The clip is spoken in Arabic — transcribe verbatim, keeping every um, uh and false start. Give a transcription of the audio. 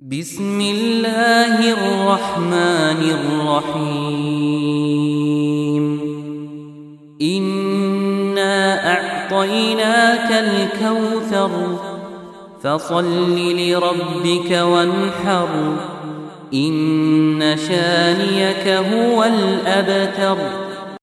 بسم الله الرحمن الرحيم إنا أعطيناك الكوثر فصل لربك وانحر إن شانيك هو الأبتر.